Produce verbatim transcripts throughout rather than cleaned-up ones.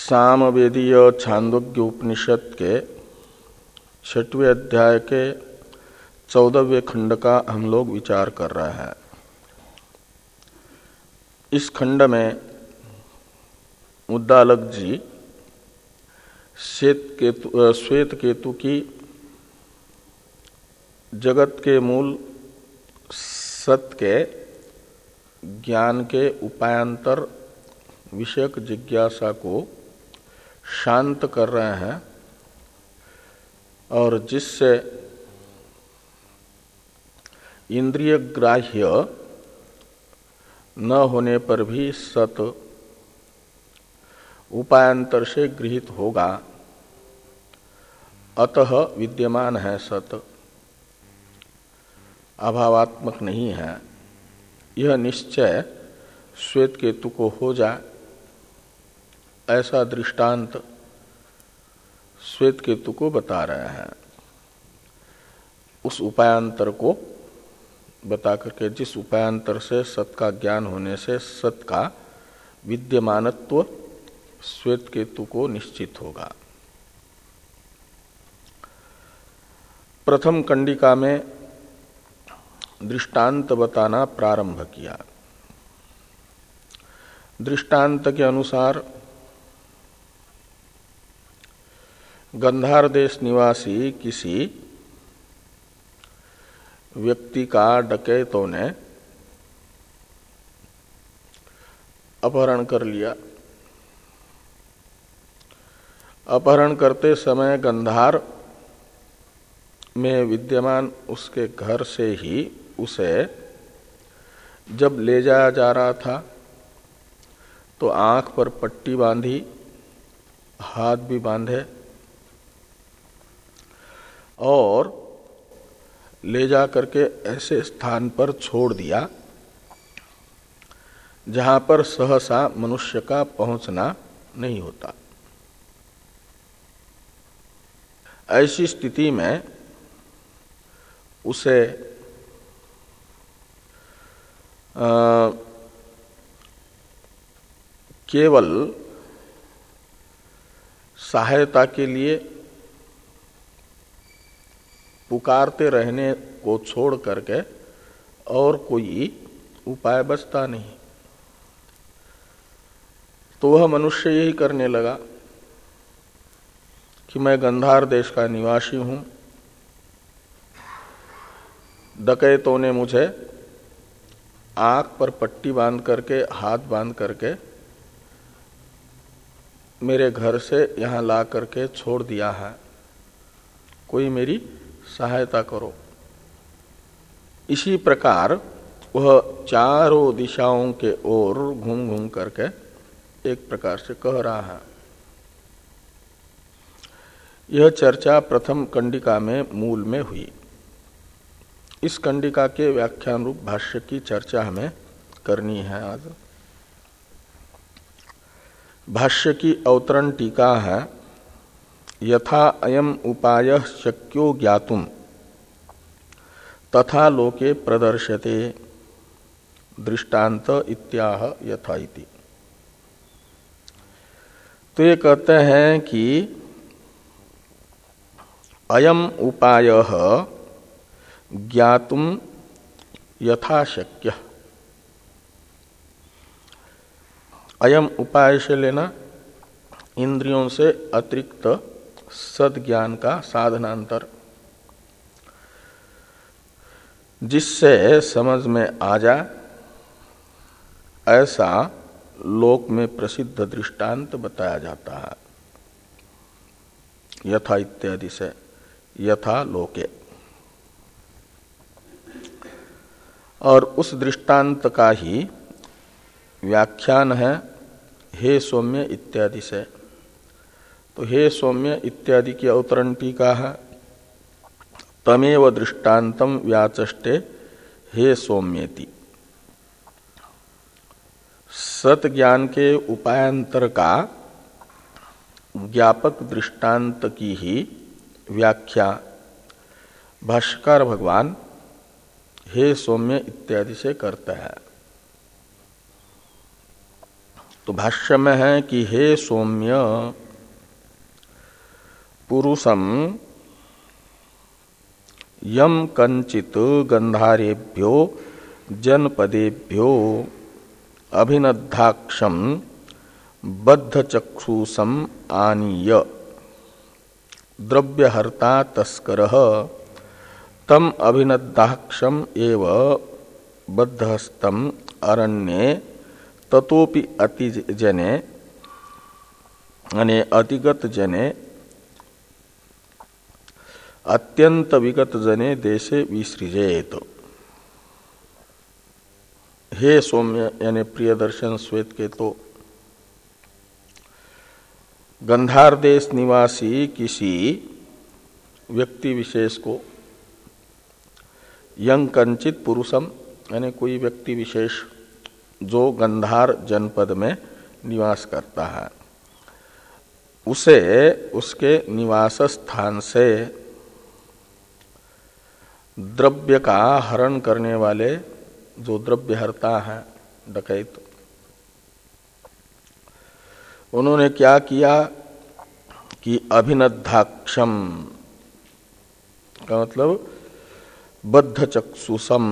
सामवेदीय छांदोग्य उपनिषद के छठवें अध्याय के चौदहवें खंड का हम लोग विचार कर रहे हैं। इस खंड में मुद्दालक जी श्वेत केतु श्वेत केतु की जगत के मूल सत के ज्ञान के उपायांतर विषयक जिज्ञासा को शांत कर रहे हैं और जिससे इंद्रिय ग्राह्य न होने पर भी सत उपायांतर से गृहीत होगा, अतः विद्यमान है, सत अभावात्मक नहीं है। यह निश्चय श्वेत केतु को हो जाए, ऐसा दृष्टांत श्वेत केतु को बता रहे हैं। उस उपायांतर को बता करके जिस उपायांतर से सत का ज्ञान होने से सत का विद्यमानत्व श्वेत केतु को निश्चित होगा। प्रथम कंडिका में दृष्टांत बताना प्रारंभ किया। दृष्टांत के अनुसार गंधार देश निवासी किसी व्यक्ति का डकैतों ने अपहरण कर लिया। अपहरण करते समय गंधार में विद्यमान उसके घर से ही उसे जब ले जाया जा रहा था तो आंख पर पट्टी बांधी, हाथ भी बांधे और ले जा करके ऐसे स्थान पर छोड़ दिया जहां पर सहसा मनुष्य का पहुंचना नहीं होता। ऐसी स्थिति में उसे आ, केवल सहायता के लिए पुकारते रहने को छोड़ करके और कोई उपाय बचता नहीं। तो वह मनुष्य यही करने लगा कि मैं गंधार देश का निवासी हूं, डकैतों ने मुझे आंख पर पट्टी बांध करके, हाथ बांध करके मेरे घर से यहां ला करके छोड़ दिया है, कोई मेरी सहायता करो। इसी प्रकार वह चारों दिशाओं के ओर घूम घूम करके एक प्रकार से कह रहा है। यह चर्चा प्रथम कंडिका में मूल में हुई। इस कंडिका के व्याख्यान रूप भाष्य की चर्चा हमें करनी है आज। भाष्य की अवतरण टीका है, यथा अयम उपाय शक्यो ज्ञातुम तथा लोके प्रदर्श्यते दृष्टांत इत्याह यथा इति। तो ये कहते हैं कि अयम उपाय ज्ञातुम यथा शक्य। अयम उपाय से लेना इंद्रियों से अतिरिक्त सद्ज्ञान का साधनांतर, जिससे समझ में आ जाए, ऐसा लोक में प्रसिद्ध दृष्टांत बताया जाता है। यथा इत्यादि से यथा लोके। और उस दृष्टांत का ही व्याख्यान है हे सौम्य इत्यादि से। तो हे सौम्य इत्यादि की अवतरण टीका है, तमेव दृष्टान्तम व्याचष्टे हे सौम्येति। सत ज्ञान के उपायांतर का ज्ञापक दृष्टांत की ही व्याख्या भाष्यकार भगवान हे सौम्य इत्यादि से करता है। तो भाष्य में है कि हे सौम्य पुरुषम यम कंचित गंधारेभ्यो जनपदेभ्यो अभिनद्धाक्षम बद्धचक्षुषम आनीय द्रव्यहर्ता तस्करः तम अभिनद्धाक्षम एव बद्धहस्तम अरण्ये ततोपि अतिजने यानी अतिगत जने अत्यंत विगत जने देशे विसृजेत। हे सौम्य यानी प्रिय दर्शन श्वेत के तो गंधार देश निवासी किसी व्यक्ति विशेष को यंग कंचित पुरुषम यानी कोई व्यक्ति विशेष जो गंधार जनपद में निवास करता है उसे उसके निवास स्थान से द्रव्य का हरण करने वाले जो द्रव्य हरता है डकैत, उन्होंने क्या किया कि अभिनद्धाक्षम का मतलब बद्ध चक्षुषम,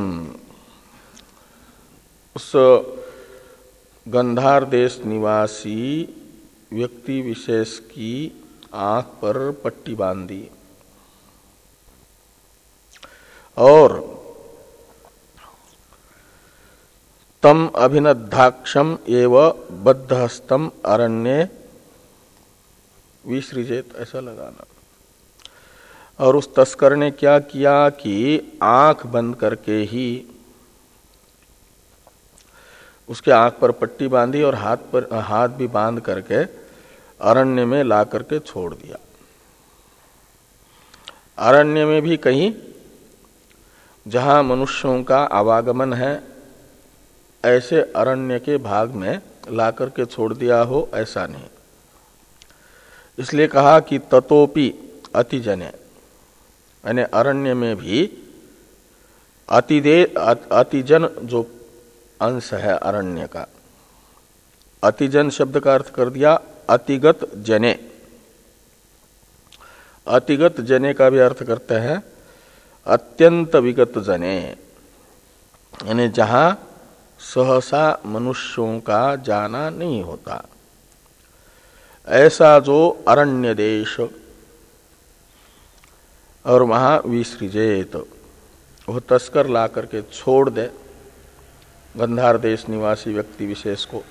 उस गंधार देश निवासी व्यक्ति विशेष की आंख पर पट्टी बांध दी और तम अभिनद्धाक्षम एव बद्धहस्तम अरण्ये विसृजेत ऐसा लगाना। और उस तस्कर ने क्या किया कि आंख बंद करके ही उसके आंख पर पट्टी बांधी और हाथ पर हाथ भी बांध करके अरण्य में ला करके छोड़ दिया। अरण्य में भी कहीं जहां मनुष्यों का आवागमन है ऐसे अरण्य के भाग में ला करके छोड़ दिया हो ऐसा नहीं। इसलिए कहा कि ततोपि अतिजने यानी अरण्य में भी अतिदे अतिजन जो अंश है अरण्य का, अतिजन शब्द का अर्थ कर दिया अतिगत जने। अतिगत जने का भी अर्थ करते हैं अत्यंत विगत जने, यानी जहां सहसा मनुष्यों का जाना नहीं होता ऐसा जो अरण्य देश, और वहां विसृजेत वो तस्कर ला करके छोड़ दे गंधार देश निवासी व्यक्ति विशेष को।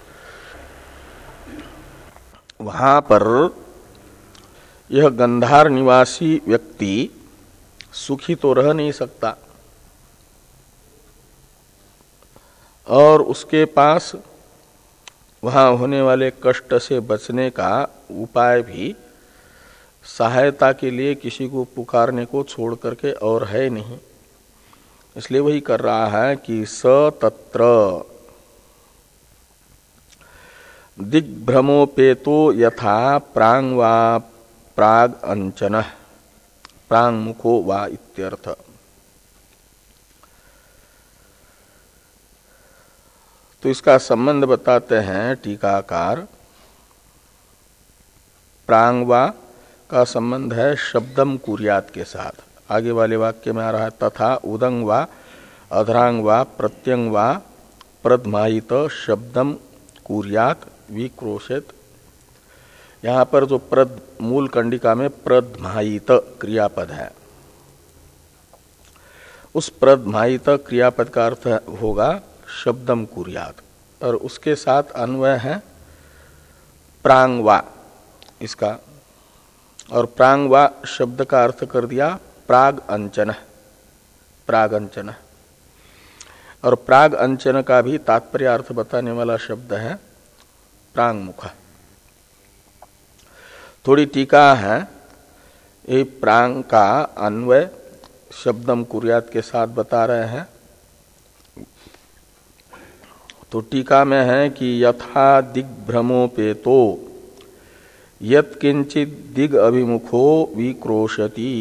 वहां पर यह गंधार निवासी व्यक्ति सुखी तो रह नहीं सकता और उसके पास वहां होने वाले कष्ट से बचने का उपाय भी सहायता के लिए किसी को पुकारने को छोड़ करके और है नहीं। इसलिए वही कर रहा है कि स तत्र दिग्भ्रमोपेतो यथा प्रांग वा प्राग अंचन प्रांग मुखो वा इत्यर्थ। तो इसका संबंध बताते हैं टीकाकार। प्रांग वा का संबंध है शब्दम कुर्यात के साथ। आगे वाले वाक्य में आ रहा है तथा उदंग वा अधरांग वा प्रत्यंग वा प्रदमायित शब्दम कुर्यात विक्रोशित। यहाँ पर जो प्रद मूल कंडिका में प्रदमायित क्रियापद है, उस प्रदमायित क्रियापद का अर्थ होगा शब्दम कुर्यात और उसके साथ अन्वय है प्रांगवा इसका। और प्रांगवा शब्द का अर्थ कर दिया प्राग अंचन, प्राग अंचन। और प्राग अंचन का भी तात्पर्य अर्थ बताने वाला शब्द है प्रांग मुख। थोड़ी टीका है, ये प्रांग का अन्वय शब्दम कुर्यात के साथ बता रहे हैं। तो टीका में है कि यथा दिग्भ्रमोपेतो यत्किंचित दिग अभिमुखो विक्रोशति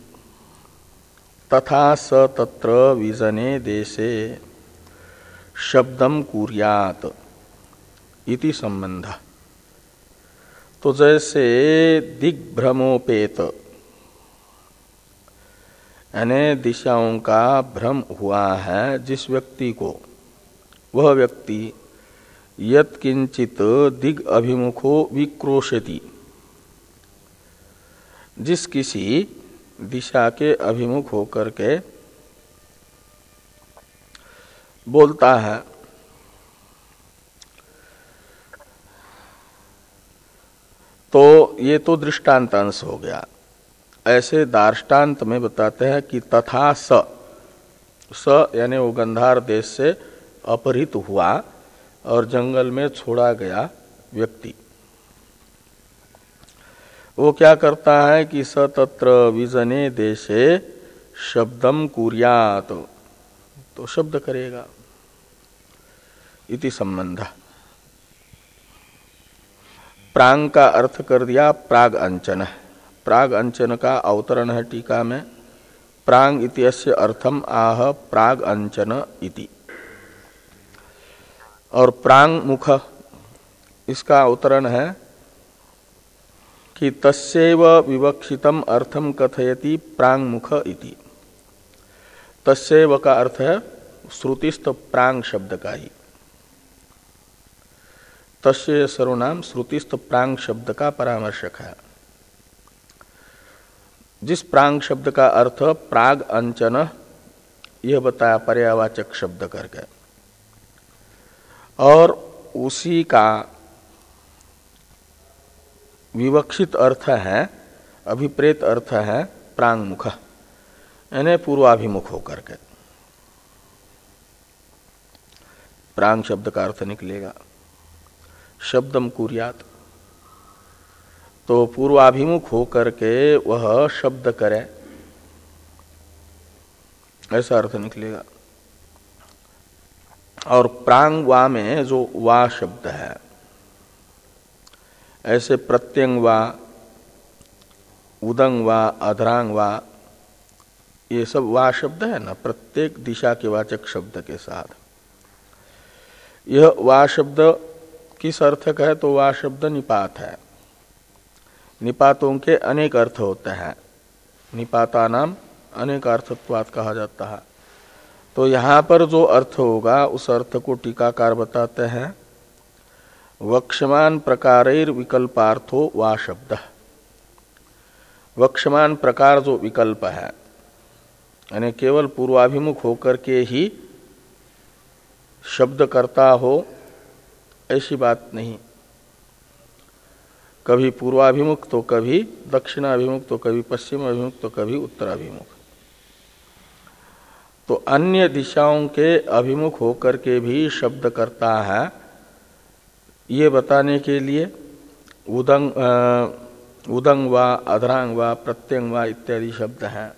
तथा स तत्र विजने देशे शब्दम कुर्यात इति संबंध। तो जैसे दिग्भ्रमोपेत यानी दिशाओं का भ्रम हुआ है जिस व्यक्ति को, वह व्यक्ति यत् किंचित दिग अभिमुखो विक्रोशति, जिस किसी दिशा के अभिमुख होकर के बोलता है, तो ये तो दृष्टांत अंश हो गया। ऐसे दार्ष्टान्त में बताते हैं कि तथा स, स यानी वो गंधार देश से अपहृत हुआ और जंगल में छोड़ा गया व्यक्ति, वो क्या करता है कि स तत्र विजने देशे शब्दम कुर्यात, तो शब्द करेगा इति संबंध। प्रांग का अर्थ कर दिया प्राग अंचन। प्राग अंचन का अवतरण है टीका में, प्रांग इत्यस्य अर्थम आह प्राग अंचन इति। और प्रांग मुख इसका अवतरण है कि तस्यैव विवक्षितम अर्थम कथयति प्रांग मुख इति। तस्यैव का अर्थ है श्रुतिस्थ प्रांग शब्द का ही। तस्य सर्वनाम श्रुतिस्थ प्रांग शब्द का परामर्शक है। जिस प्रांग शब्द का अर्थ प्राग अंचन यह बताया पर्यावाचक शब्द करके, और उसी का विवक्षित अर्थ है, अभिप्रेत अर्थ है प्रांग मुख यानी पूर्वाभिमुख होकर के। प्रांग शब्द का अर्थ निकलेगा शब्दम कुर्यात, तो पूर्वाभिमुख होकर के वह शब्द करे, ऐसा अर्थ निकलेगा। और प्रांग वा में जो वा शब्द है, ऐसे प्रत्यंग वा, उदंग वा, अधरांग वा, ये सब वा शब्द है ना, प्रत्येक दिशा के वाचक शब्द के साथ। यह वा शब्द किस अर्थक है? तो वा शब्द निपात है। निपातों के अनेक अर्थ होते हैं, निपाता नाम अनेक अर्थत्वात् कहा जाता है। तो यहाँ पर जो अर्थ होगा उस अर्थ को टीकाकार बताते हैं वक्ष्यमान प्रकारैर विकल्पार्थो वा शब्द। वक्ष्यमान प्रकार जो विकल्प है, यानी केवल पूर्वाभिमुख होकर के ही शब्द करता हो ऐसी बात नहीं। कभी पूर्वाभिमुख तो कभी दक्षिणाभिमुख, तो कभी पश्चिम अभिमुख, तो कभी उत्तराभिमुख। तो अन्य दिशाओं के अभिमुख होकर के भी शब्द करता है, ये बताने के लिए उदंग उदंग वा, अधरांग वा, प्रत्यंग वा इत्यादि शब्द हैं।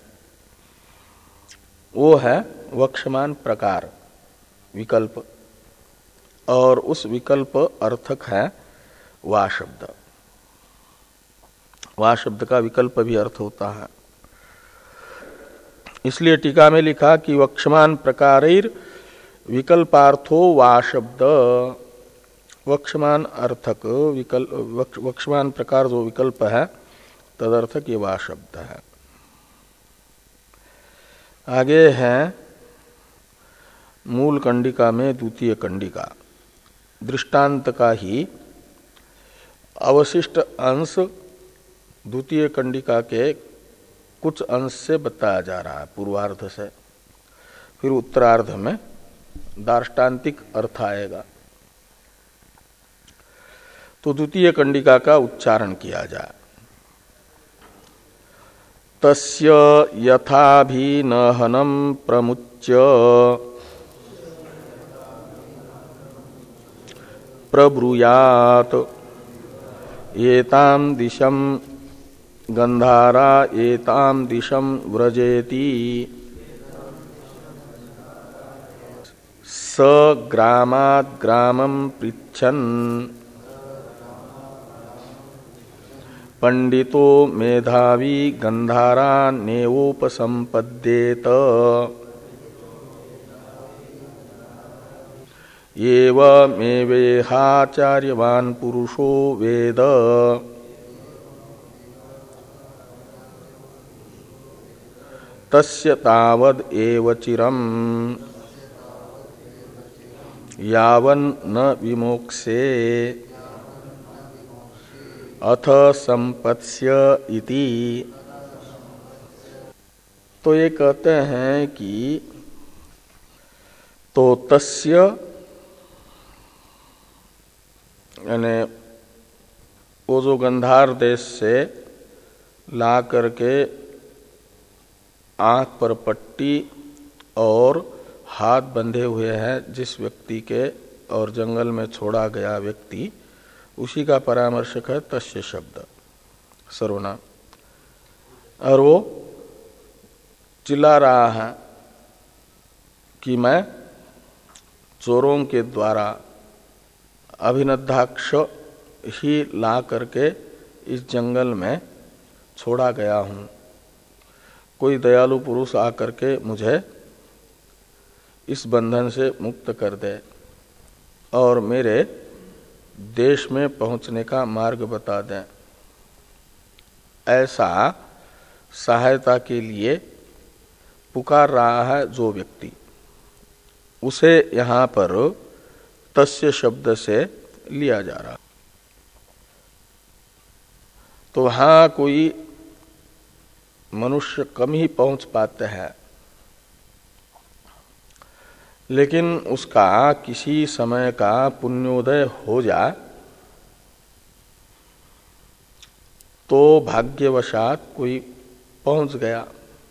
वो है वक्ष्यमान प्रकार विकल्प, और उस विकल्प अर्थक है वा शब्द। वा शब्द का विकल्प भी अर्थ होता है। इसलिए टीका में लिखा कि वक्ष्यमान प्रकारैर विकल्पार्थो वा शब्द। वक्ष्यमान अर्थक विकल्प, वक्ष्यमान प्रकार जो विकल्प है तदर्थक ये वा शब्द है। आगे है मूल कंडिका में द्वितीय कंडिका, दृष्टांत का ही अवशिष्ट अंश द्वितीय कंडिका के कुछ अंश से बताया जा रहा है पूर्वार्ध से, फिर उत्तरार्ध में दार्ष्टान्तिक अर्थ आएगा। तो द्वितीय कंडिका का उच्चारण किया जाए। तस्य यथाभिनहनं प्रमुच्य प्रब्रूयात एतां दिशं गंधारा एतां दिशं व्रजेति स ग्रामात् ग्रामं पृच्छन् पंडितो मेधावी गंधारा नेवोपसंपद्येत एवमेवेहाचार्यवान् पुरुषो वेद तस्य तावद एव चिरम् यावन् न विमोक्ष्ये अथ संपत्स्य इति। तो ये कहते हैं कि तो तस्य यानी वो जो गंधार देश से ला करके आंख पर पट्टी और हाथ बंधे हुए हैं जिस व्यक्ति के और जंगल में छोड़ा गया व्यक्ति, उसी का परामर्शक है तस्य शब्द सर्वनाम। और वो चिल्ला रहा है कि मैं चोरों के द्वारा अभिनद्धाक्ष ही ला करके इस जंगल में छोड़ा गया हूँ। कोई दयालु पुरुष आकर के मुझे इस बंधन से मुक्त कर दे और मेरे देश में पहुंचने का मार्ग बता दें, ऐसा सहायता के लिए पुकार रहा है जो व्यक्ति, उसे यहाँ पर तस्य शब्द से लिया जा रहा। तो वहाँ कोई मनुष्य कम ही पहुंच पाते हैं, लेकिन उसका किसी समय का पुण्योदय हो जाए तो भाग्यवशात कोई पहुंच गया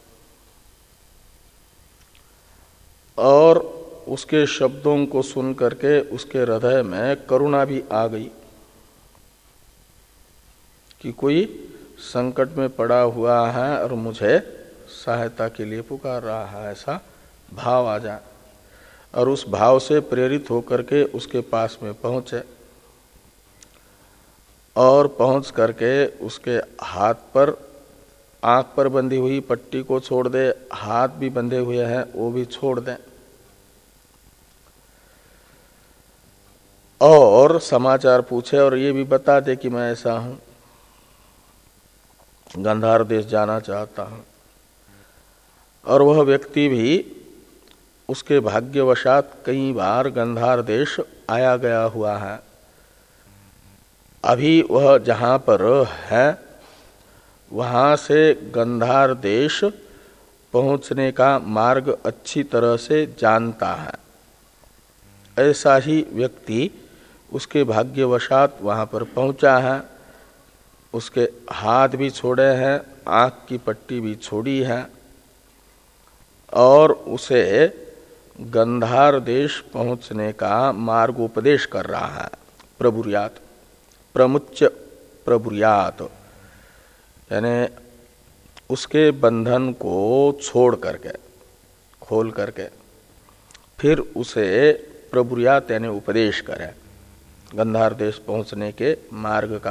और उसके शब्दों को सुन करके उसके हृदय में करुणा भी आ गई कि कोई संकट में पड़ा हुआ है और मुझे सहायता के लिए पुकार रहा है, ऐसा भाव आ जाए और उस भाव से प्रेरित होकर के उसके पास में पहुंचे और पहुंच करके उसके हाथ पर आंख पर बंधी हुई पट्टी को छोड़ दे, हाथ भी बंधे हुए हैं वो भी छोड़ दें और समाचार पूछे और ये भी बता दे कि मैं ऐसा हूं, गंधार देश जाना चाहता हूं। और वह व्यक्ति भी उसके भाग्यवशात कई बार गंधार देश आया गया हुआ है। अभी वह जहाँ पर है वहाँ से गंधार देश पहुँचने का मार्ग अच्छी तरह से जानता है। ऐसा ही व्यक्ति उसके भाग्यवशात वहाँ पर पहुँचा है, उसके हाथ भी छोड़े हैं, आँख की पट्टी भी छोड़ी है और उसे गंधार देश पहुँचने का मार्ग उपदेश कर रहा है। प्रभुर्यात, प्रमुच्य प्रभुर्यात यानी उसके बंधन को छोड़ करके, खोल करके फिर उसे प्रभुर्यात यानी उपदेश करे गंधार देश पहुँचने के मार्ग का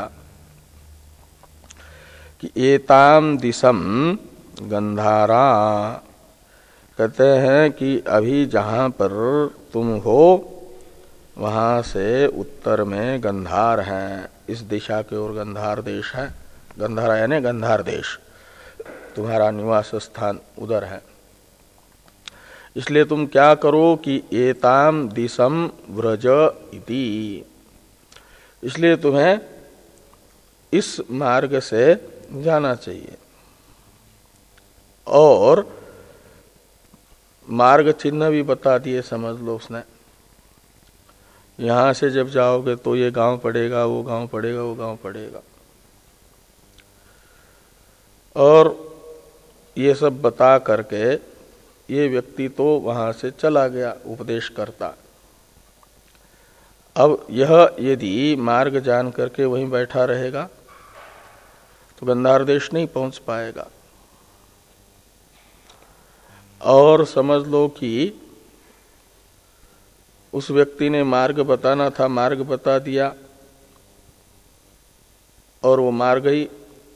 कि एताम दिशम गंधारा, कहते हैं कि अभी जहाँ पर तुम हो वहाँ से उत्तर में गंधार है, इस दिशा के ओर गंधार देश है। गंधारा यानी गंधार देश, तुम्हारा निवास स्थान उधर है। इसलिए तुम क्या करो कि एताम दिशम व्रज इति, इसलिए तुम्हें इस मार्ग से जाना चाहिए। और मार्ग चिन्ह भी बता दिए, समझ लो उसने, यहां से जब जाओगे तो ये गांव पड़ेगा, वो गांव पड़ेगा, वो गांव पड़ेगा, और ये सब बता करके ये व्यक्ति तो वहां से चला गया उपदेश करता। अब यह यदि मार्ग जान करके वहीं बैठा रहेगा तो गंधार देश नहीं पहुंच पाएगा। और समझ लो कि उस व्यक्ति ने मार्ग बताना था, मार्ग बता दिया और वो मार्ग ही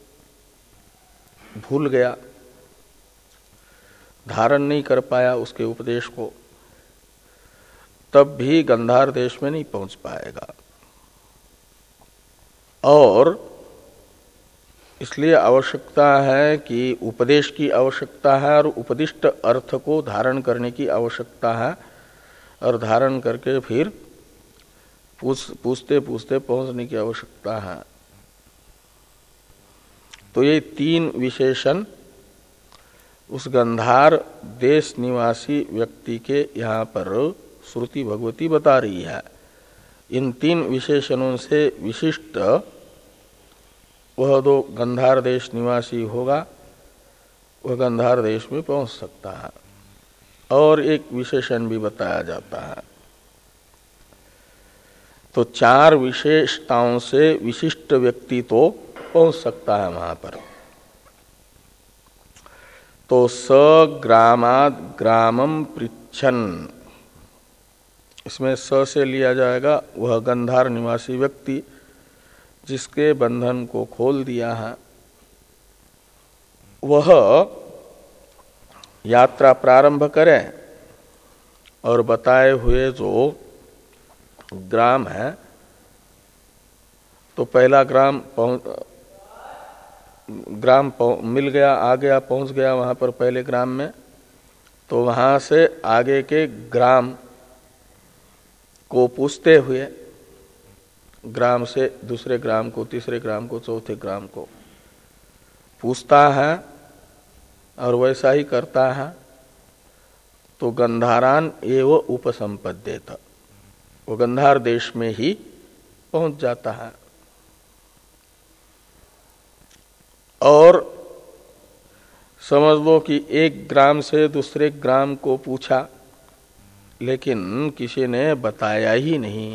भूल गया, धारण नहीं कर पाया उसके उपदेश को, तब भी गंधार देश में नहीं पहुंच पाएगा। और इसलिए आवश्यकता है कि उपदेश की आवश्यकता है और उपदिष्ट अर्थ को धारण करने की आवश्यकता है, और धारण करके फिर पूछ पूछते पूछते पहुंचने की आवश्यकता है। तो ये तीन विशेषण उस गंधार देश निवासी व्यक्ति के यहाँ पर श्रुति भगवती बता रही है। इन तीन विशेषणों से विशिष्ट वह दो गंधार देश निवासी होगा, वह गंधार देश में पहुंच सकता है। और एक विशेषण भी बताया जाता है। तो चार विशेषताओं से विशिष्ट व्यक्ति तो पहुंच सकता है वहां पर। तो स ग्रामाद ग्रामम पृच्छन, इसमें स से लिया जाएगा वह गंधार निवासी व्यक्ति जिसके बंधन को खोल दिया है। वह यात्रा प्रारंभ करें और बताए हुए जो ग्राम है, तो पहला ग्राम पहुंच ग्राम पहुंच, मिल गया, आ गया, पहुंच गया वहां पर पहले ग्राम में, तो वहां से आगे के ग्राम को पूछते हुए ग्राम से दूसरे ग्राम को, तीसरे ग्राम को, चौथे ग्राम को पूछता है और वैसा ही करता है। तो गंधारान एव उपसंपद्येत, वो गंधार देश में ही पहुंच जाता है। और समझ लो कि एक ग्राम से दूसरे ग्राम को पूछा, लेकिन किसी ने बताया ही नहीं,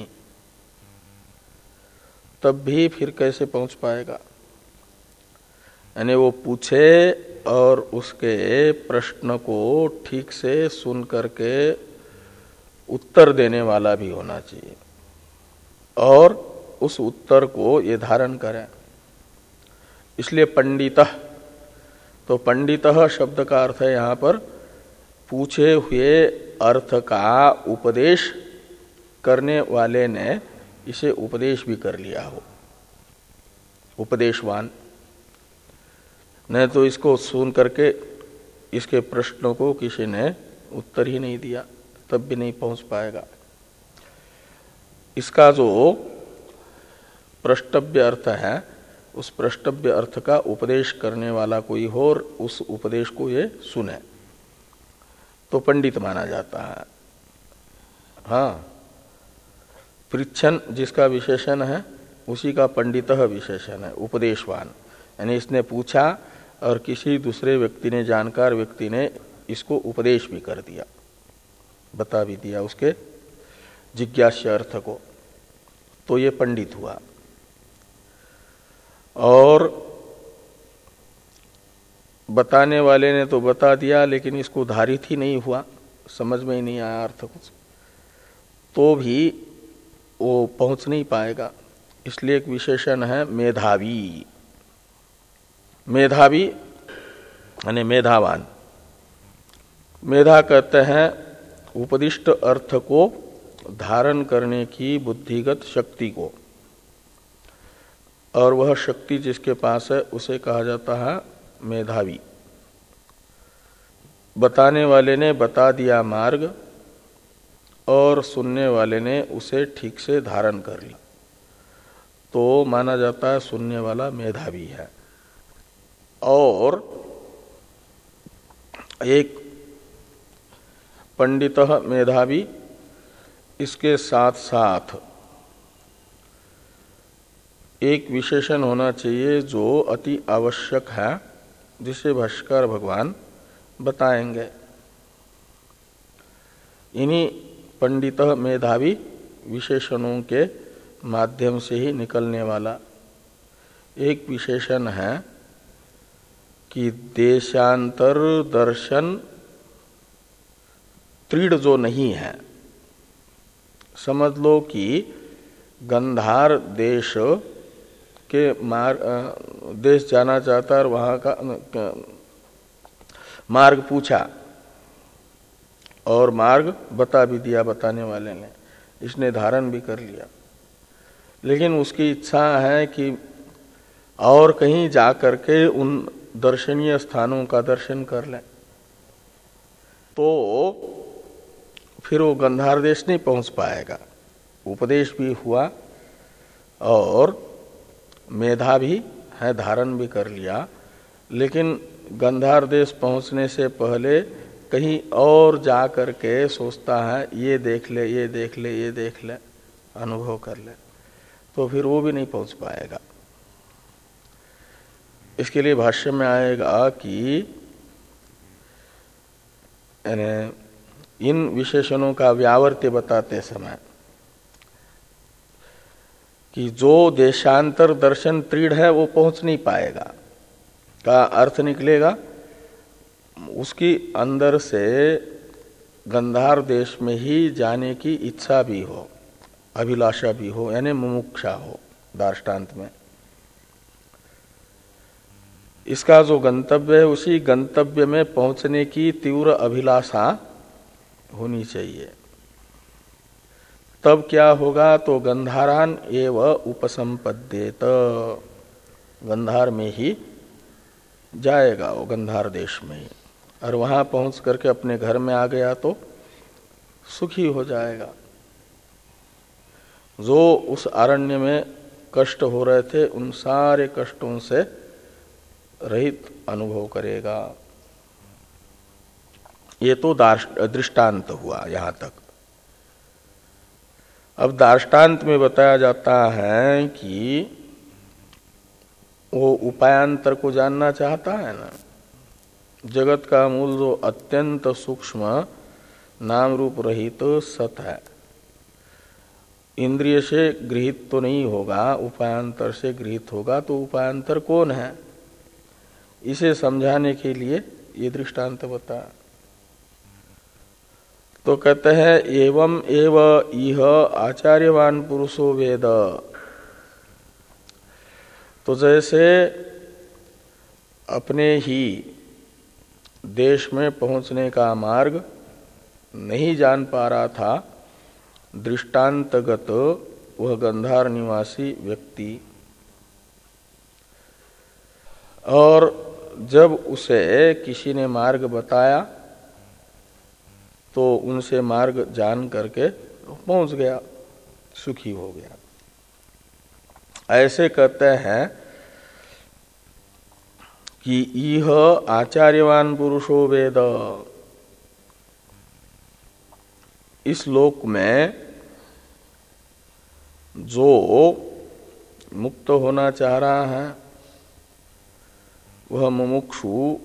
तब भी फिर कैसे पहुंच पाएगा? यानी वो पूछे और उसके प्रश्न को ठीक से सुन करके उत्तर देने वाला भी होना चाहिए, और उस उत्तर को ये धारण करें। इसलिए पंडितः, तो पंडितः शब्द का अर्थ है यहाँ पर पूछे हुए अर्थ का उपदेश करने वाले ने इसे उपदेश भी कर लिया हो, उपदेशवान। नहीं तो इसको सुन करके इसके प्रश्नों को किसी ने उत्तर ही नहीं दिया, तब भी नहीं पहुंच पाएगा। इसका जो प्रष्टव्य अर्थ है, उस प्रष्टव्य अर्थ का उपदेश करने वाला कोई हो और उस उपदेश को ये सुने तो पंडित माना जाता है। हाँ, पृच्छन जिसका विशेषण है उसी का पंडितः विशेषण है, उपदेशवान। यानी इसने पूछा और किसी दूसरे व्यक्ति ने, जानकार व्यक्ति ने इसको उपदेश भी कर दिया, बता भी दिया उसके जिज्ञास्य अर्थ को, तो ये पंडित हुआ। और बताने वाले ने तो बता दिया, लेकिन इसको धारित ही नहीं हुआ, समझ में ही नहीं आया अर्थ कुछ, तो भी वो पहुंच नहीं पाएगा। इसलिए एक विशेषण है मेधावी। मेधावी यानी मेधावान। मेधा कहते हैं उपदिष्ट अर्थ को धारण करने की बुद्धिगत शक्ति को, और वह शक्ति जिसके पास है उसे कहा जाता है मेधावी। बताने वाले ने बता दिया मार्ग और सुनने वाले ने उसे ठीक से धारण कर लिया, तो माना जाता है सुनने वाला मेधावी है। और एक पंडितः मेधावी, इसके साथ साथ एक विशेषण होना चाहिए जो अति आवश्यक है, जिसे भाष्यकार भगवान बताएंगे। इन्हीं पंडितः मेधावी विशेषणों के माध्यम से ही निकलने वाला एक विशेषण है कि देशांतर दर्शन त्रीड जो नहीं है। समझ लो कि गंधार देश के मार्ग देश जाना चाहता है और वहां का मार्ग पूछा और मार्ग बता भी दिया बताने वाले ने, इसने धारण भी कर लिया, लेकिन उसकी इच्छा है कि और कहीं जा करके उन दर्शनीय स्थानों का दर्शन कर लें, तो फिर वो गंधार देश नहीं पहुंच पाएगा। उपदेश भी हुआ और मेधा भी है, धारण भी कर लिया, लेकिन गंधार देश पहुंचने से पहले कहीं और जा करके सोचता है ये देख ले ये देख ले ये देख ले, अनुभव कर ले, तो फिर वो भी नहीं पहुंच पाएगा। इसके लिए भाष्य में आएगा कि इन विशेषणों का व्यावर्त्य बताते समय कि जो देशांतर दर्शन तीढ़ है वो पहुंच नहीं पाएगा का अर्थ निकलेगा, उसकी अंदर से गंधार देश में ही जाने की इच्छा भी हो, अभिलाषा भी हो, यानी मुमुक्षा हो दार्ष्टान्त में। इसका जो गंतव्य है उसी गंतव्य में पहुंचने की तीव्र अभिलाषा होनी चाहिए। तब क्या होगा, तो गंधारान एव उपसंपद्येत, गंधार में ही जाएगा वो, गंधार देश में ही, और वहां पहुंच करके अपने घर में आ गया तो सुखी हो जाएगा। जो उस अरण्य में कष्ट हो रहे थे उन सारे कष्टों से रहित अनुभव करेगा। ये तो दृष्टांत हुआ यहां तक। अब दार्ष्टान्त में बताया जाता है कि वो उपायांतर को जानना चाहता है ना, जगत का मूल जो अत्यंत सूक्ष्म नाम रूप रहित तो सत है, इंद्रिय से गृहित तो नहीं होगा, उपायांतर से गृहित होगा, तो उपायांतर कौन है, इसे समझाने के लिए ये दृष्टांत बताया। तो कहते हैं एवं एव इह आचार्यवान पुरुषो वेद, तो जैसे अपने ही देश में पहुंचने का मार्ग नहीं जान पा रहा था दृष्टांतगत वह गंधार निवासी व्यक्ति, और जब उसे किसी ने मार्ग बताया तो उनसे मार्ग जान करके पहुंच गया, सुखी हो गया। ऐसे कहते हैं कि इह आचार्यवान पुरुषो वेद, इस लोक में जो मुक्त होना चाह रहा है वह मुमुक्षु,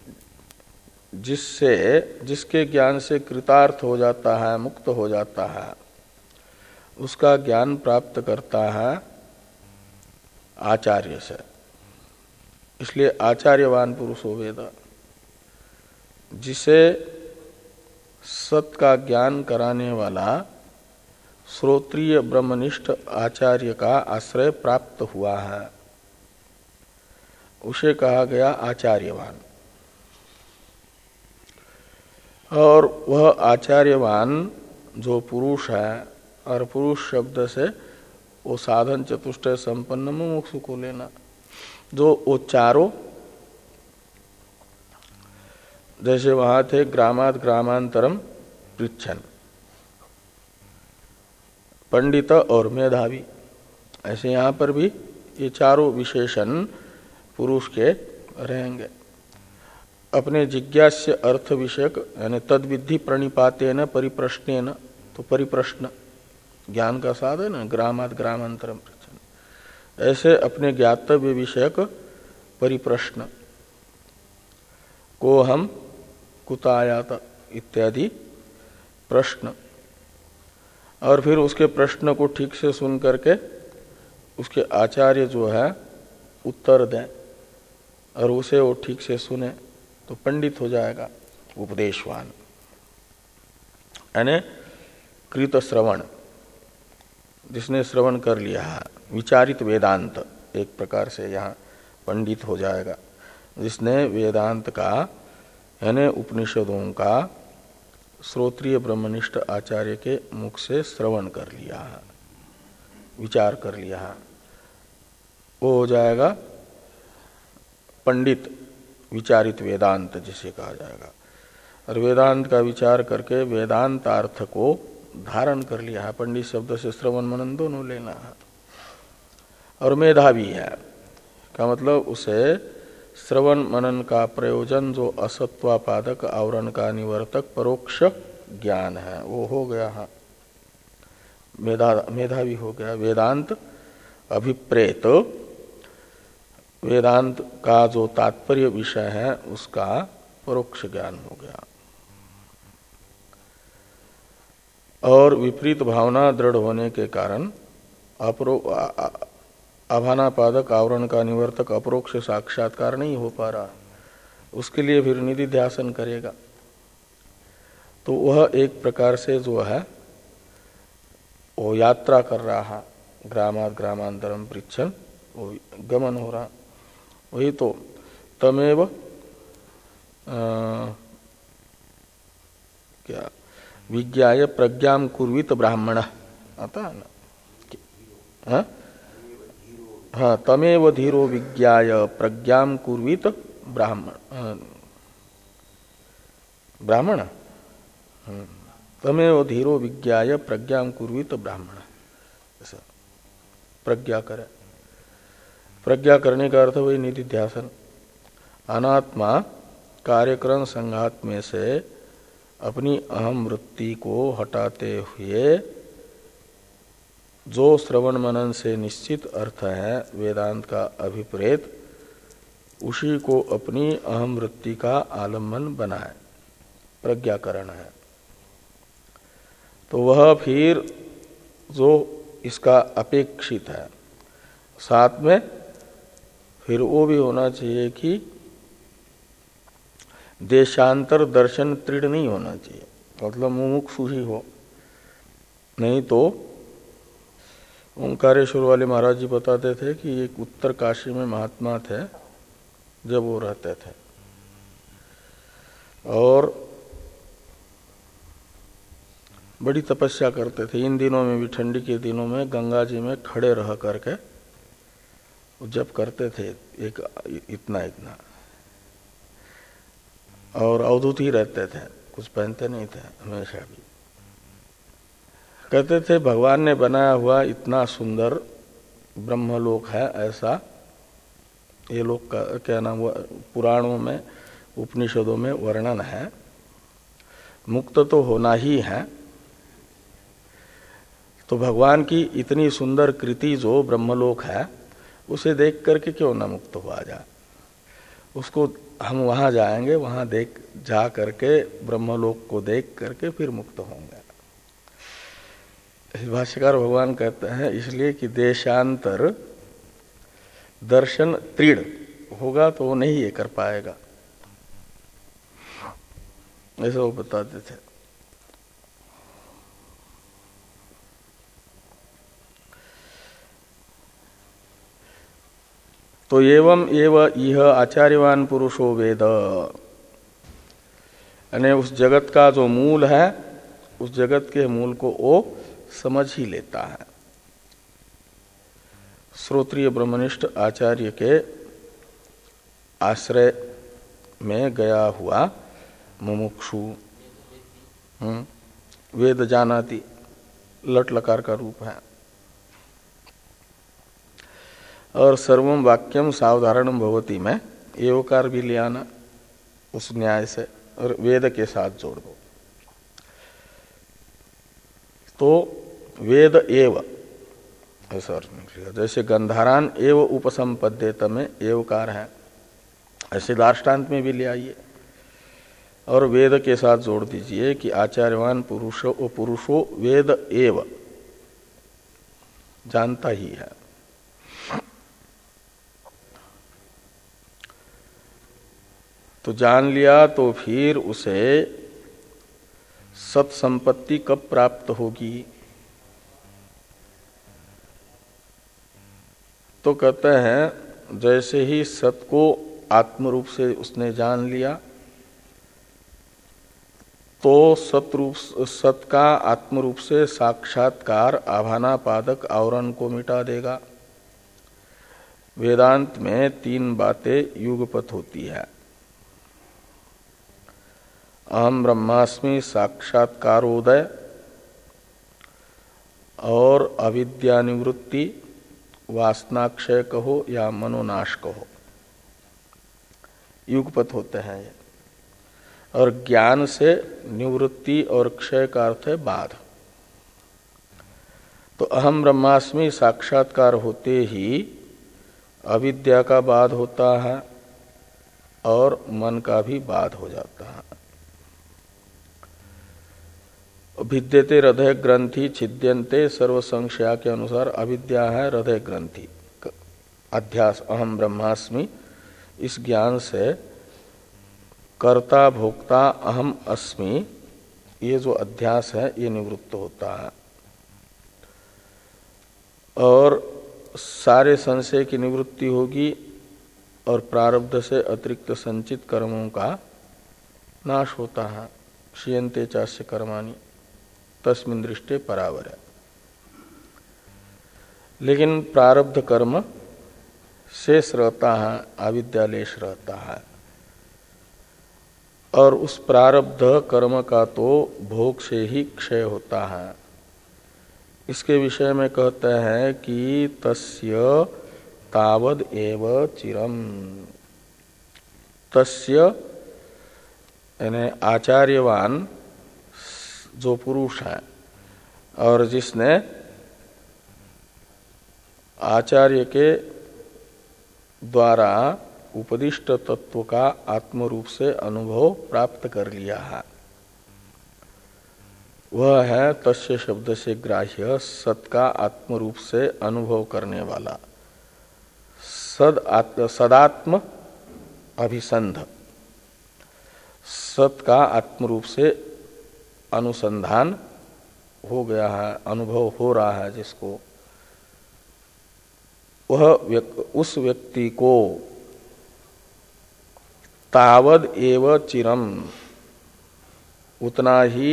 जिससे जिसके ज्ञान से कृतार्थ हो जाता है, मुक्त हो जाता है, उसका ज्ञान प्राप्त करता है आचार्य से। इसलिए आचार्यवान पुरुषो वेद, जिसे सत का ज्ञान कराने वाला श्रोत्रिय ब्रह्मनिष्ठ आचार्य का आश्रय प्राप्त हुआ है, उसे कहा गया आचार्यवान। और वह आचार्यवान जो पुरुष है, और पुरुष शब्द से वो साधन चतुष्टय संपन्न मुमुक्षु को लेना, जो वो चारों जैसे वहां थे ग्रामात ग्रामांतरम पृच्छन, पंडित और मेधावी, ऐसे यहाँ पर भी ये चारों विशेषण पुरुष के रहेंगे। अपने जिज्ञास्य अर्थ विषयक यानी तद विधि प्रणिपातेन परिप्रश्नेन, तो परिप्रश्न ज्ञान का साधन है, ग्रामात ग्रामांतरम पृच्छन, ऐसे अपने ज्ञातव्य विषयक परिप्रश्न को हम कुतायात इत्यादि प्रश्न, और फिर उसके प्रश्न को ठीक से सुन करके उसके आचार्य जो है उत्तर दें और उसे वो ठीक से सुने तो पंडित हो जाएगा, उपदेशवान यानी कृत श्रवण, जिसने श्रवण कर लिया है, विचारित वेदांत एक प्रकार से यहाँ पंडित हो जाएगा, जिसने वेदांत का यानी उपनिषदों का श्रोत्रिय ब्रह्मनिष्ठ आचार्य के मुख से श्रवण कर लिया है, विचार कर लिया है, वो हो जाएगा पंडित विचारित वेदांत जिसे कहा जाएगा। और वेदांत का विचार करके वेदांत अर्थ को धारण कर लिया है। पंडित शब्द से श्रवण मनन दोनों लेना है। और मेधावी है का मतलब उसे श्रवण मनन का प्रयोजन जो असत्वापादक आवरण का निवर्तक परोक्ष ज्ञान है वो हो गया है, मेधा मेधावी हो गया। वेदांत अभिप्रेत, वेदांत का जो तात्पर्य विषय है उसका परोक्ष ज्ञान हो गया। और विपरीत भावना दृढ़ होने के कारण अपरो आभानापादक आवरण का निवर्तक अपरोक्ष साक्षात्कार नहीं हो पा रहा, उसके लिए फिर निधि ध्यासन करेगा। तो वह एक प्रकार से जो है वो यात्रा कर रहा है, ग्रामात ग्रामांतरम पृच्छन, वो गमन हो रहा। वही तो तमेव आ, क्या विज्ञाय प्रज्ञाम कुर्वित ब्राह्मण आता है ना। हाँ हाँ, तमेव धीरो विज्ञाय प्रज्ञाम कुर्वित ब्राह्मण ब्राह्मण तमेव धीरो विज्ञाय प्रज्ञाम कुर्वित ब्राह्मण, ऐसा प्रज्ञा करे। प्रज्ञा करने का अर्थ वही निधि ध्यासन। अनात्मा कार्यक्रम संघात में से अपनी अहम वृत्ति को हटाते हुए जो श्रवण मनन से निश्चित अर्थ है वेदांत का अभिप्रेत, उसी को अपनी अहम वृत्ति का आलम्बन बनाए, प्रज्ञाकरण है। तो वह फिर जो इसका अपेक्षित है, साथ में फिर वो भी होना चाहिए कि देशांतर दर्शन तृढ़ नहीं होना चाहिए, मतलब मुमुक्षु ही हो। नहीं तो ओंकारेश्वर वाले महाराज जी बताते थे कि एक उत्तर काशी में महात्मा थे, जब वो रहते थे, और बड़ी तपस्या करते थे। इन दिनों में भी, ठंडी के दिनों में गंगा जी में खड़े रह करके जब करते थे एक इतना इतना, और अवधूत ही रहते थे, कुछ पहनते नहीं थे हमेशा भी। कहते थे भगवान ने बनाया हुआ इतना सुंदर ब्रह्मलोक है, ऐसा ये लोग का क्या नाम हुआ, पुराणों में उपनिषदों में वर्णन है। मुक्त तो होना ही है, तो भगवान की इतनी सुंदर कृति जो ब्रह्मलोक है उसे देख करके क्यों ना मुक्त हुआ जाए। उसको हम वहां जाएंगे, वहां देख जा करके ब्रह्मलोक को देख करके फिर मुक्त होंगे। भाष्यकार भगवान कहते हैं इसलिए कि देशांतर दर्शन तृढ़ होगा तो वो नहीं ये कर पाएगा, ऐसा वो बताते थे। तो एवं एव यह आचार्यवान पुरुषो वेद, यानी उस जगत का जो मूल है, उस जगत के मूल को वो समझ ही लेता है। श्रोत्रिय ब्रह्मनिष्ठ आचार्य के आश्रय में गया हुआ मुमुक्षु वेद जानाति, लट लकार का रूप है। और सर्वम वाक्यम सावधारणम भवति में एवकार भी ले आना उस न्याय से, और वेद के साथ जोड़ दो। तो वेद एव ऐसा अर्थ निकलेगा। जैसे गंधारान एव उपसंपद्येत में एवकार है, ऐसे दार्ष्टान्त में भी ले आइए और वेद के साथ जोड़ दीजिए कि आचार्यवान पुरुषो पुरुषो वेद एव, जानता ही है। तो जान लिया तो फिर उसे सत्संपत्ति कब प्राप्त होगी? तो कहते हैं जैसे ही सत को आत्म रूप से उसने जान लिया, तो सतरूप सत का आत्मरूप से साक्षात्कार आभानापादक आवरण को मिटा देगा। वेदांत में तीन बातें युगपत होती है। अहम ब्रह्मास्मि साक्षात्कारोदय और अविद्या निवृत्ति, वासनाक्षय कहो या मनोनाश कहो, युगपत होते हैं ये। और ज्ञान से निवृत्ति और क्षय का अर्थ है बाध। तो अहम ब्रह्मास्मि साक्षात्कार होते ही अविद्या का बाध होता है और मन का भी बाध हो जाता है। भिद्यते हृदय ग्रंथि छिद्यन्ते सर्व संशया के अनुसार अविद्या है हृदय ग्रंथि। अध्यास अहम ब्रह्मास्मि, इस ज्ञान से कर्ता भोक्ता अहम अस्मि, ये जो अध्यास है ये निवृत्त होता है और सारे संशय की निवृत्ति होगी और प्रारब्ध से अतिरिक्त संचित कर्मों का नाश होता है। क्षीयन्ते चास्य कर्माणि तस्मिन् दृष्टे परावर है। लेकिन प्रारब्ध कर्म शेष रहता है, अविद्यालेश रहता है और उस प्रारब्ध कर्म का तो भोग से ही क्षय होता है। इसके विषय में कहते हैं कि तस्य तावद एव चिरम। तस्य यानी आचार्यवान जो पुरुष है और जिसने आचार्य के द्वारा उपदिष्ट तत्व का आत्मरूप से अनुभव प्राप्त कर लिया है, वह है तस्य शब्द से ग्राह्य सत का आत्मरूप से अनुभव करने वाला। सद आत्म सदात्म अभिसंध, सत का आत्मरूप से अनुसंधान हो गया है, अनुभव हो रहा है जिसको, वह व्यक, उस व्यक्ति को तावद एव चिरम, उतना ही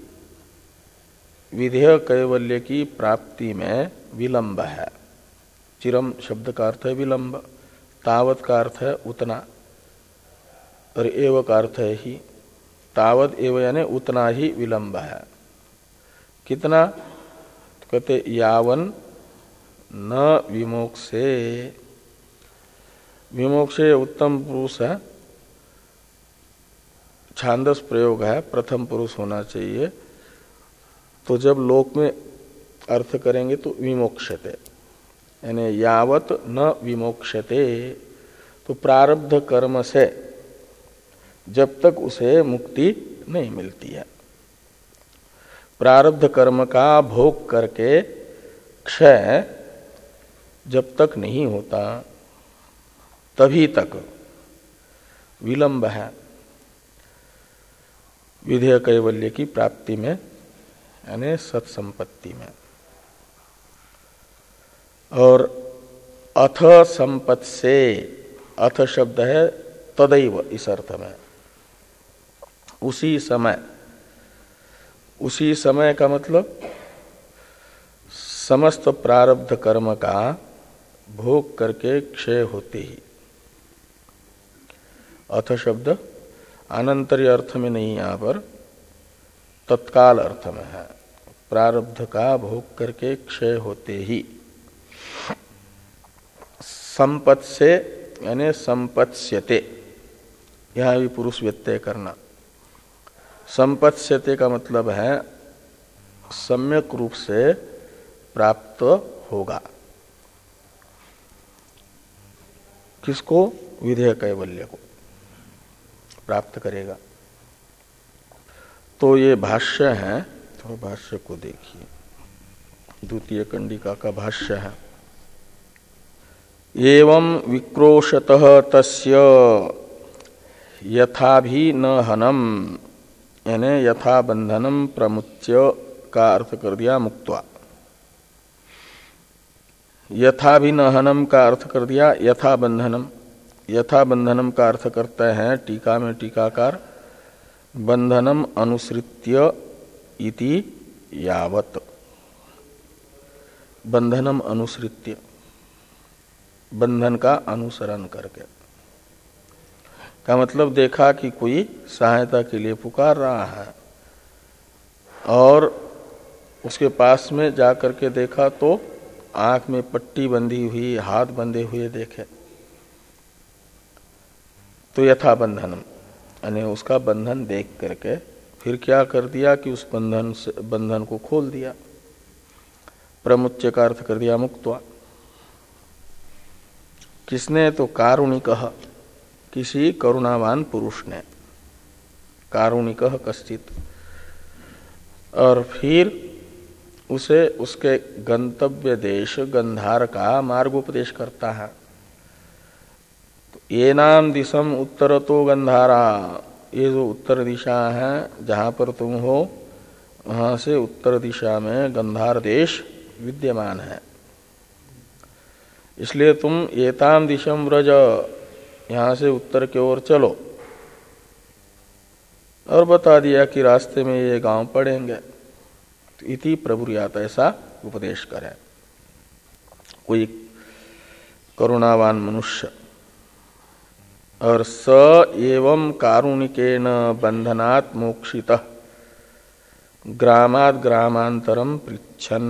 विधेय कैवल्य की प्राप्ति में विलंब है। चिरम शब्द का अर्थ है विलंब, तावत का अर्थ है उतना और एव का अर्थ है ही। तावत एव यानी उतना ही विलंब है। कितना? तो कहते यावन न विमोक्षे। विमोक्षे उत्तम पुरुष है, छांदस प्रयोग है, प्रथम पुरुष होना चाहिए। तो जब लोक में अर्थ करेंगे तो विमोक्षते यानी यावत न विमोक्षते, तो प्रारब्ध कर्म से जब तक उसे मुक्ति नहीं मिलती है। प्रारब्ध कर्म का भोग करके क्षय जब तक नहीं होता तभी तक विलंब है विधेय कैवल्य की प्राप्ति में, यानी सत्संपत्ति में। और अथ संपत् से, अथ शब्द है तदैव, इस अर्थ में उसी समय। उसी समय का मतलब समस्त प्रारब्ध कर्म का भोग करके क्षय होते ही। अथ शब्द अनंतर्य अर्थ में नहीं, यहां पर तत्काल अर्थ में है। प्रारब्ध का भोग करके क्षय होते ही। संपत् से यानी संपत्स्यते, यहां भी पुरुष व्यत्यय करना। संपत्स्यते का मतलब है सम्यक रूप से प्राप्त होगा। किसको? विधेय कैवल्य को प्राप्त करेगा। तो ये भाष्य है, तो भाष्य को देखिए, द्वितीय कंडिका का भाष्य है। एवं विक्रोशतः तस्य यथा भी न हनम, यानी यथा बंधनम प्रमुच्य का अर्थ कर दिया मुक्त्वा। यथा भी न हनम का अर्थ कर दिया यथा बंधनम। यथा बंधनम का अर्थ करते हैं टीका में टीकाकार बंधनम अनुसृत्य इति यावत। बंधनम अनुसृत्य, बंधन का अनुसरण करके, का मतलब देखा कि कोई सहायता के लिए पुकार रहा है और उसके पास में जाकर के देखा तो आंख में पट्टी बंधी हुई, हाथ बंधे हुए देखे तो यथा बंधनम, यानी उसका बंधन देख करके फिर क्या कर दिया कि उस बंधन से बंधन को खोल दिया, प्रमुच्य का अर्थ कर दिया मुक्त्वा। किसने? तो कारुणिकः, किसी करुणावान पुरुष ने, कारुणिकः कश्चित। और फिर उसे उसके गंतव्य देश गंधार का मार्गोपदेश करता है। तो ये नाम दिशम उत्तर तो गंधारा, ये जो उत्तर दिशा है जहाँ पर तुम हो वहाँ से उत्तर दिशा में गंधार देश विद्यमान है, इसलिए तुम एताम दिशम व्रज, यहाँ से उत्तर की ओर चलो। और बता दिया कि रास्ते में ये गांव पड़ेंगे। तो इति प्रभुर्यात, ऐसा उपदेश करे कोई करुणावान मनुष्य। और स एवं कारुणिकेन बंधनात् मोक्षितः ग्रामात् ग्रामांतरम पृच्छन्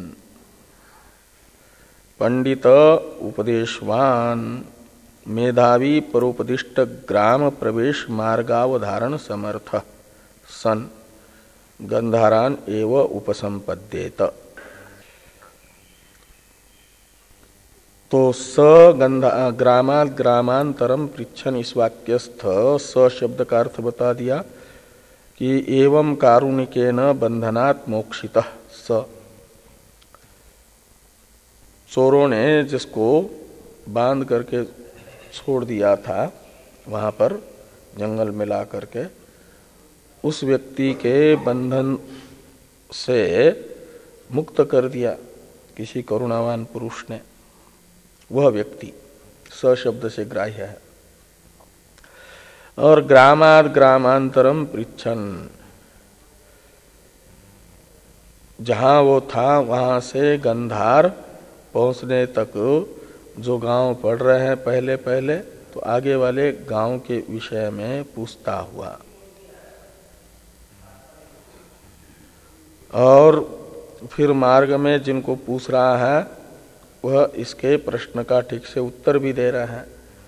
पंडित उपदेशवान मेधावी परोपदिष्ट ग्राम प्रवेश मार्गावधारण समर्थ सन गंधारान एव उपसंपद्येत। तो स गंधा ग्रामात् ग्रामांतरम पृच्छन, इस वाक्यस्थ स शब्द का अर्थ बता दिया कि एवं कारुणिकेन बंधनात् मोक्षितः स। चोरों ने जिसको बांध करके छोड़ दिया था वहां पर जंगल में ला करके, उस व्यक्ति के बंधन से मुक्त कर दिया किसी करुणावान पुरुष ने। वह व्यक्ति स शब्द से ग्राह्य है। और ग्रामाद ग्रामांतरम पृच्छन, जहां वो था वहां से गंधार पहुंचने तक जो गांव पड़ रहे हैं पहले पहले, तो आगे वाले गांव के विषय में पूछता हुआ। और फिर मार्ग में जिनको पूछ रहा है वह इसके प्रश्न का ठीक से उत्तर भी दे रहा है।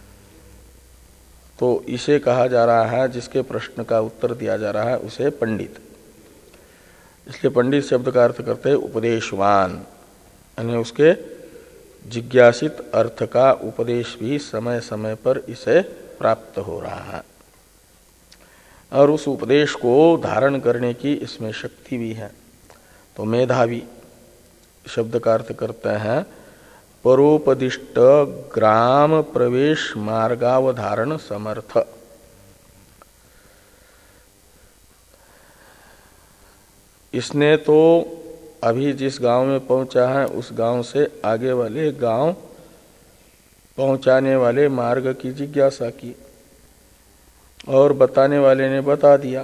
तो इसे कहा जा रहा है, जिसके प्रश्न का उत्तर दिया जा रहा है उसे पंडित। इसलिए पंडित शब्द का अर्थ करते हैं उपदेशवान, यानी उसके जिज्ञासित अर्थ का उपदेश भी समय समय पर इसे प्राप्त हो रहा है और उस उपदेश को धारण करने की इसमें शक्ति भी है। तो मेधावी शब्द का अर्थ करते हैं परोपदिष्ट ग्राम प्रवेश मार्गावधारण समर्थ। इसने तो अभी जिस गांव में पहुंचा है उस गांव से आगे वाले गांव पहुंचाने वाले मार्ग की जिज्ञासा की और बताने वाले ने बता दिया।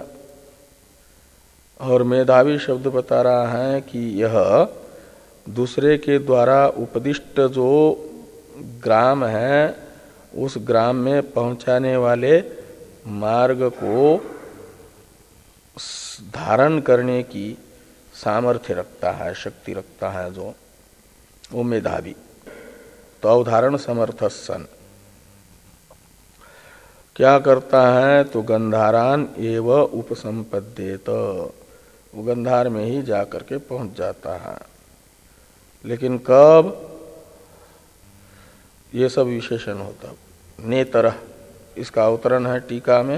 और मेधावी शब्द बता रहा है कि यह दूसरे के द्वारा उपदिष्ट जो ग्राम है उस ग्राम में पहुंचाने वाले मार्ग को धारण करने की सामर्थ्य रखता है, शक्ति रखता है जो, वो मेधावी। तो अवधारण समर्थ सन क्या करता है? तो गंधारान एव उपसंपद्येत, वो गंधार में ही जाकर के पहुंच जाता है। लेकिन कब? ये सब विशेषण होता। नेतरह, इसका अवतरण है टीका में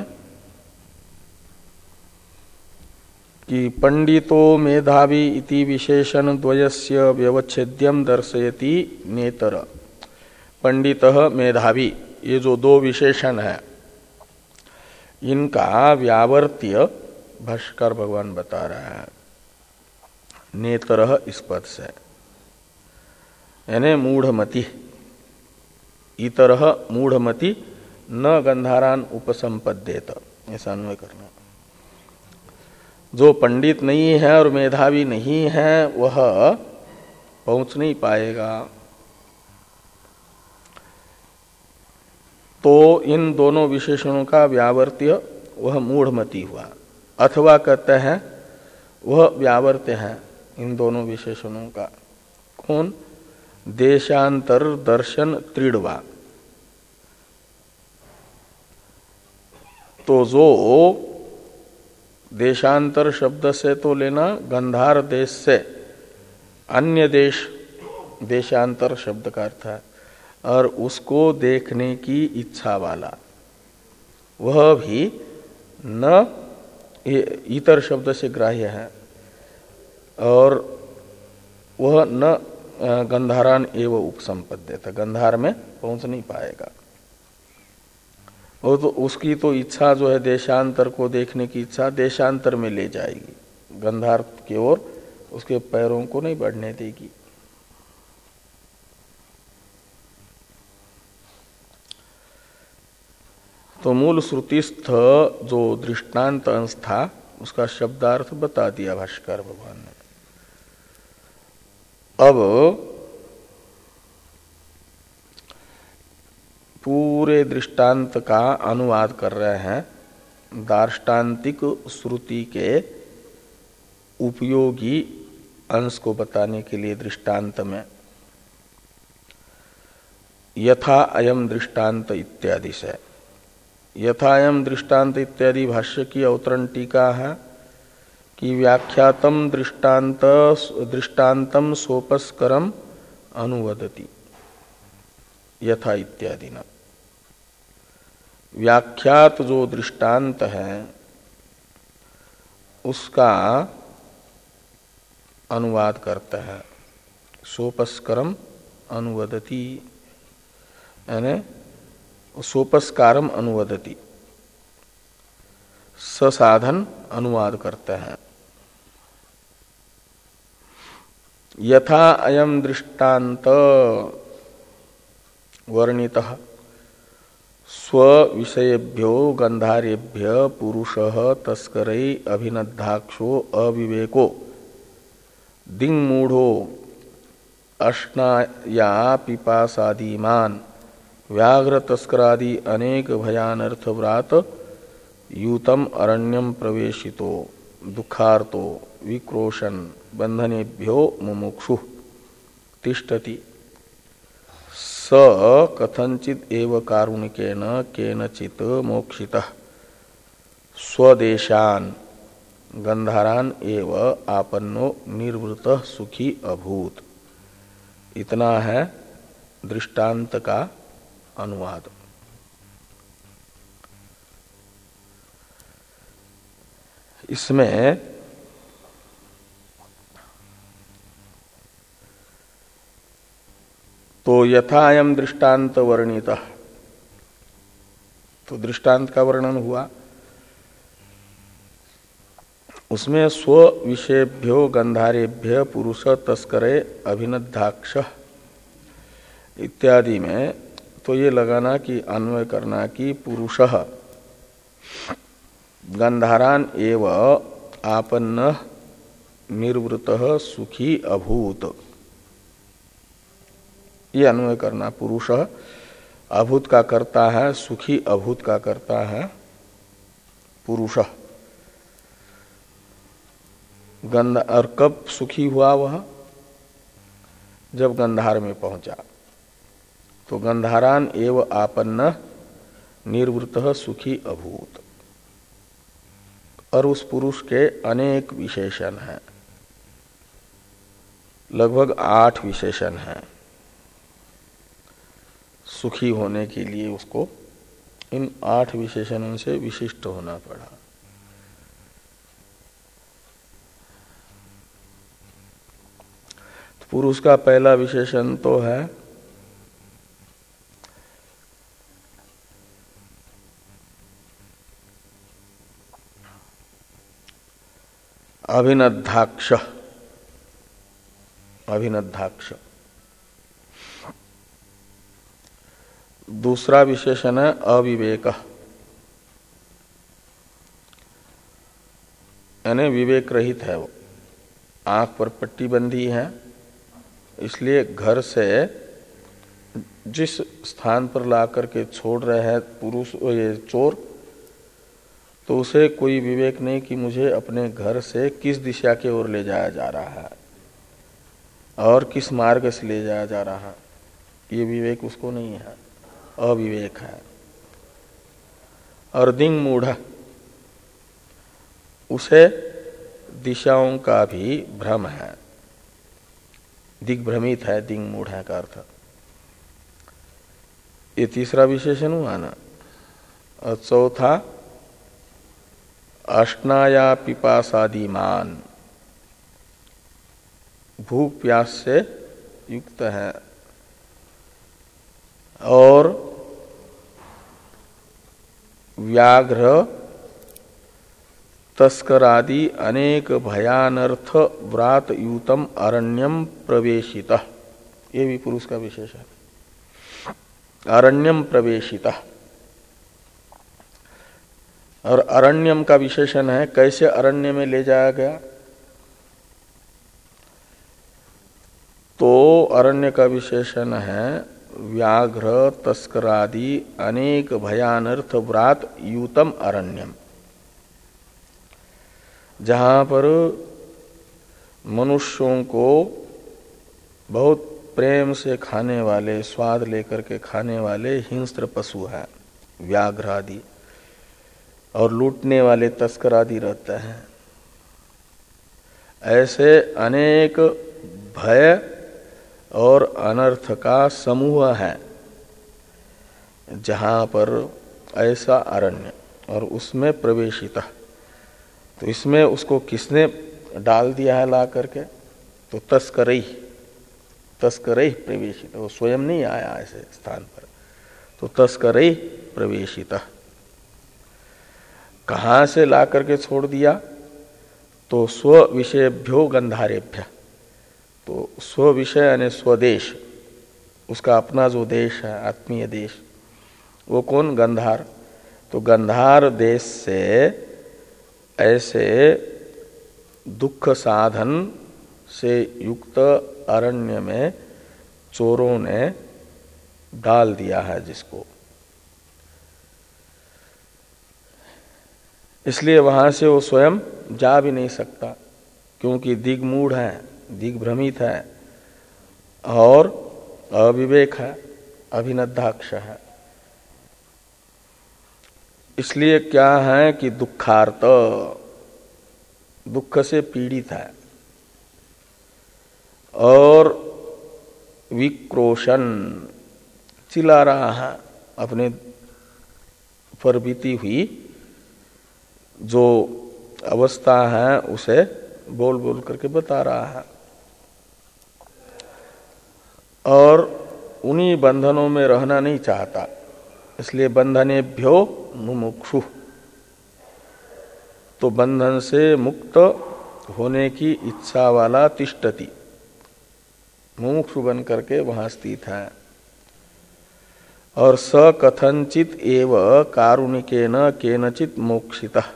कि पंडितो मेधावी इति विशेषण द्वयस्य व्यवच्छेद्यम दर्शयति नेतर। पंडितः मेधावी, ये जो दो विशेषण है इनका व्यावर्त्य भाष्यकार भगवान बता रहा है नेतरह इस पद से, यानी मूढ़मति। इतरह मूढ़मति न गंधारान उपसंपद्येत, ऐसा अन्वय करना। जो पंडित नहीं है और मेधावी नहीं है वह पहुंच नहीं पाएगा। तो इन दोनों विशेषणों का व्यावर्त्य वह मूढ़मति हुआ, अथवा कहते हैं वह व्यावर्त्य है इन दोनों विशेषणों का। कौन? देशांतर दर्शन त्रीडवा। तो जो देशांतर शब्द से तो लेना गंधार देश से अन्य देश, देशांतर शब्द का अर्थ है, और उसको देखने की इच्छा वाला, वह भी न इतर शब्द से ग्राह्य है और वह न गंधारान एवं उपसंपद्यते, गंधार में पहुंच नहीं पाएगा। वो तो उसकी तो इच्छा जो है देशांतर को देखने की इच्छा देशांतर में ले जाएगी, गंधार की ओर उसके पैरों को नहीं बढ़ने देगी। तो मूल श्रुतिस्थ जो दृष्टांत अंश था उसका शब्दार्थ बता दिया भाष्कर भगवान ने। अब पूरे दृष्टांत का अनुवाद कर रहे हैं दार्ष्टान्तिक श्रुति के उपयोगी अंश को बताने के लिए। दृष्टांत में यथा अयम दृष्टांत इत्यादि से, यथा अयम दृष्टांत इत्यादि भाष्य की अवतरण टीका है कि व्याख्यातम दृष्टांत दृष्टान्तम सोपस्करम अनुवदति यथा इत्यादि न। व्याख्यात जो दृष्टांत है उसका अनुवाद करता है, सोपस्करम अनुवदति यानी सोपस्कारम अनुवदति, ससाधन अनुवाद करते हैं। यथा अयम दृष्टांत वर्णितः स्व विषयेभ्यो गंधारेभ्य पुरुषः तस्करै अभिनद्धाक्षो अविवेको दिङ्मूढो अश्नाया पिपासादिमान व्याघ्र तस्करादि अनेक भयानर्थ व्रात यूतम अरण्यम प्रवेशितो दुखार्तो विक्रोशन बंधनेभ्यो मुमुक्षु तिष्ठति स कथंचित एव कारुणिकेन केनचित मोक्षितः स्वदेशान गंधारान एव आपन्नो निर्वृतः सुखी अभूत। इतना है दृष्टांत का अनुवाद। इसमें तो यथायम दृष्टांत वर्णितः, तो दृष्टांत का वर्णन हुआ, उसमें स्व विषयभ्यो गंधारेभ्य पुरुष तस्करे अभिनद्धाक्ष इत्यादि में तो ये लगाना कि अन्वय करना कि पुरुषः गंधारान एव आपन्न निर्वृतः सुखी अभूत, ये अन्वय करना। पुरुषः अभूत का करता है, सुखी अभूत का करता है पुरुषः। गंध और कब सुखी हुआ वह? जब गंधार में पहुंचा। तो गंधारान एव आपन्न निर्वृतः सुखी अभूत। और उस पुरुष के अनेक विशेषण हैं, लगभग आठ विशेषण हैं सुखी होने के लिए। उसको इन आठ विशेषणों से विशिष्ट होना पड़ा। तो पुरुष का पहला विशेषण तो है अभिनद्धाक्ष। अभिनद्धाक्ष दूसरा विशेषण है अविवेक यानी विवेक रहित है वो, आंख पर पट्टी बंधी है, इसलिए घर से जिस स्थान पर ला करके छोड़ रहे हैं पुरुष ये चोर, तो उसे कोई विवेक नहीं कि मुझे अपने घर से किस दिशा की ओर ले जाया जा रहा है और किस मार्ग से ले जाया जा रहा है, ये विवेक उसको नहीं है, अविवेक है। और दिंग मूढ़, उसे दिशाओं का भी भ्रम है, दिग्भ्रमित है, दिंग मूढ़ है का अर्थ। ये तीसरा विशेषण हुआ ना। और चौथा अष्टाया पिपासादिमान, भूख प्यास से युक्त है और व्याघ्र तस्करादि अनेक भयानर्थ व्रात युतम अरण्यम प्रवेशितः, ये भी पुरुष का विशेष है। अरण्यम प्रवेशितः, और अरण्यम का विशेषण है कैसे अरण्य में ले जाया गया, तो अरण्य का विशेषण है व्याघ्र तस्करादि अनेक भयानर्थ व्रात युतम अरण्यम, जहां पर मनुष्यों को बहुत प्रेम से खाने वाले, स्वाद लेकर के खाने वाले हिंस्र पशु हैं व्याघ्र आदि, और लूटने वाले तस्कर आदि रहते हैं। ऐसे अनेक भय और अनर्थ का समूह है जहां पर ऐसा अरण्य, और उसमें प्रवेशित, तो इसमें उसको किसने डाल दिया है ला करके, तो तस्करी, तस्करी प्रवेशित, वो स्वयं नहीं आया ऐसे स्थान पर, तो तस्करी प्रवेशित। कहाँ से ला करके छोड़ दिया, तो स्व विषयभ्यो गंधारेभ्य, तो स्व विषय यानी स्वदेश, उसका अपना जो देश है आत्मीय देश, वो कौन, गंधार, तो गंधार देश से ऐसे दुख साधन से युक्त अरण्य में चोरों ने डाल दिया है जिसको, इसलिए वहां से वो स्वयं जा भी नहीं सकता, क्योंकि दिग्मूढ़ है, दिग्भ्रमित है और अविवेक है, अभिनद्धाक्ष है। इसलिए क्या है कि दुखार्त, दुख से पीड़ित है, और विक्रोशन, चिल्ला रहा है, अपने पर बीती हुई जो अवस्था है उसे बोल बोल करके बता रहा है, और उन्हीं बंधनों में रहना नहीं चाहता, इसलिए बंधनेभ्यो मुमुक्षु, तो बंधन से मुक्त होने की इच्छा वाला तिष्ठति, मुमुक्षु बन करके वहां स्थित है। और स कथंचित एव कारुणिकेन केनचित मोक्षितः,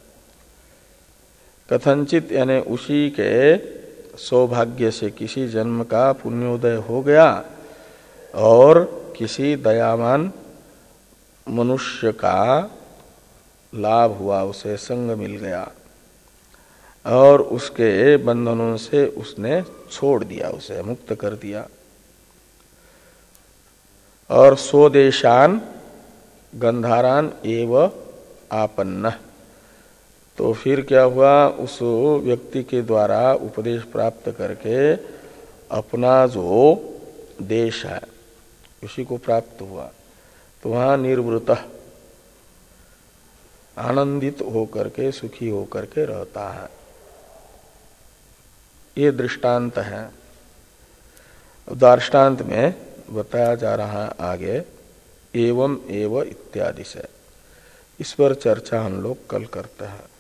कथंचित यानी उसी के सौभाग्य से किसी जन्म का पुण्योदय हो गया और किसी दयावान मनुष्य का लाभ हुआ, उसे संग मिल गया और उसके बंधनों से उसने छोड़ दिया, उसे मुक्त कर दिया। और स्वदेशान गंधारान एव आपन्न, तो फिर क्या हुआ, उस व्यक्ति के द्वारा उपदेश प्राप्त करके अपना जो देश है उसी को प्राप्त हुआ, तो वहां निर्वृत, आनंदित होकर के, सुखी होकर के रहता है। ये दृष्टांत है। दृष्टांत में बताया जा रहा है आगे एवं एव इत्यादि से। इस पर चर्चा हम लोग कल करते हैं।